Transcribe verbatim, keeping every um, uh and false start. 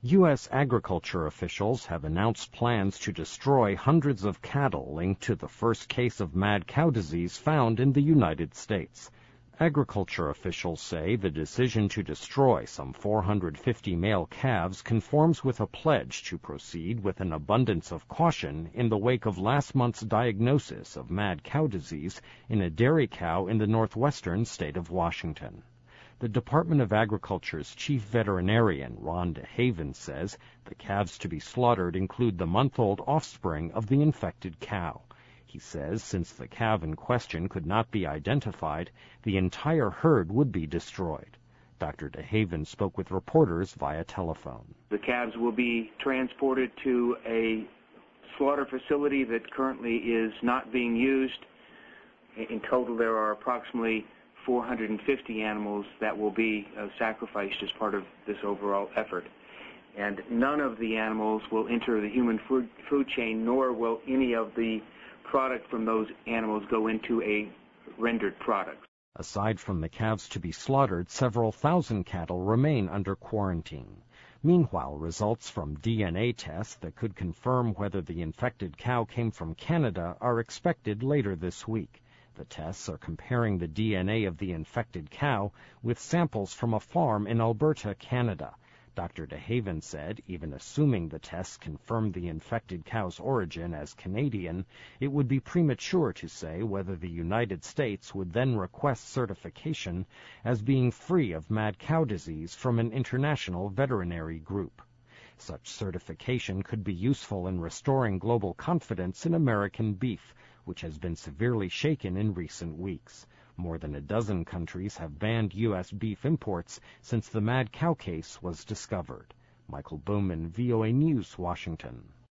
U S agriculture officials have announced plans to destroy hundreds of cattle linked to the first case of mad cow disease found in the United States. Agriculture officials say the decision to destroy some four hundred fifty male calves conforms with a pledge to proceed with an abundance of caution in the wake of last month's diagnosis of mad cow disease in a dairy cow in the northwestern state of Washington. The Department of Agriculture's chief veterinarian, Ron DeHaven, says the calves to be slaughtered include the month-old offspring of the infected cow. He says since the calf in question could not be identified, the entire herd would be destroyed. Doctor DeHaven spoke with reporters via telephone. The calves will be transported to a slaughter facility that currently is not being used. In total, there are approximately four hundred fifty animals that will be uh, sacrificed as part of this overall effort. And none of the animals will enter the human food, food chain, nor will any of the product from those animals go into a rendered product. Aside from the calves to be slaughtered, several thousand cattle remain under quarantine. Meanwhile, results from D N A tests that could confirm whether the infected cow came from Canada are expected later this week. The tests are comparing the D N A of the infected cow with samples from a farm in Alberta, Canada. Doctor DeHaven said, even assuming the tests confirmed the infected cow's origin as Canadian, it would be premature to say whether the United States would then request certification as being free of mad cow disease from an international veterinary group. Such certification could be useful in restoring global confidence in American beef, which has been severely shaken in recent weeks. More than a dozen countries have banned U S beef imports since the mad cow case was discovered. Michael Bowman, V O A News, Washington.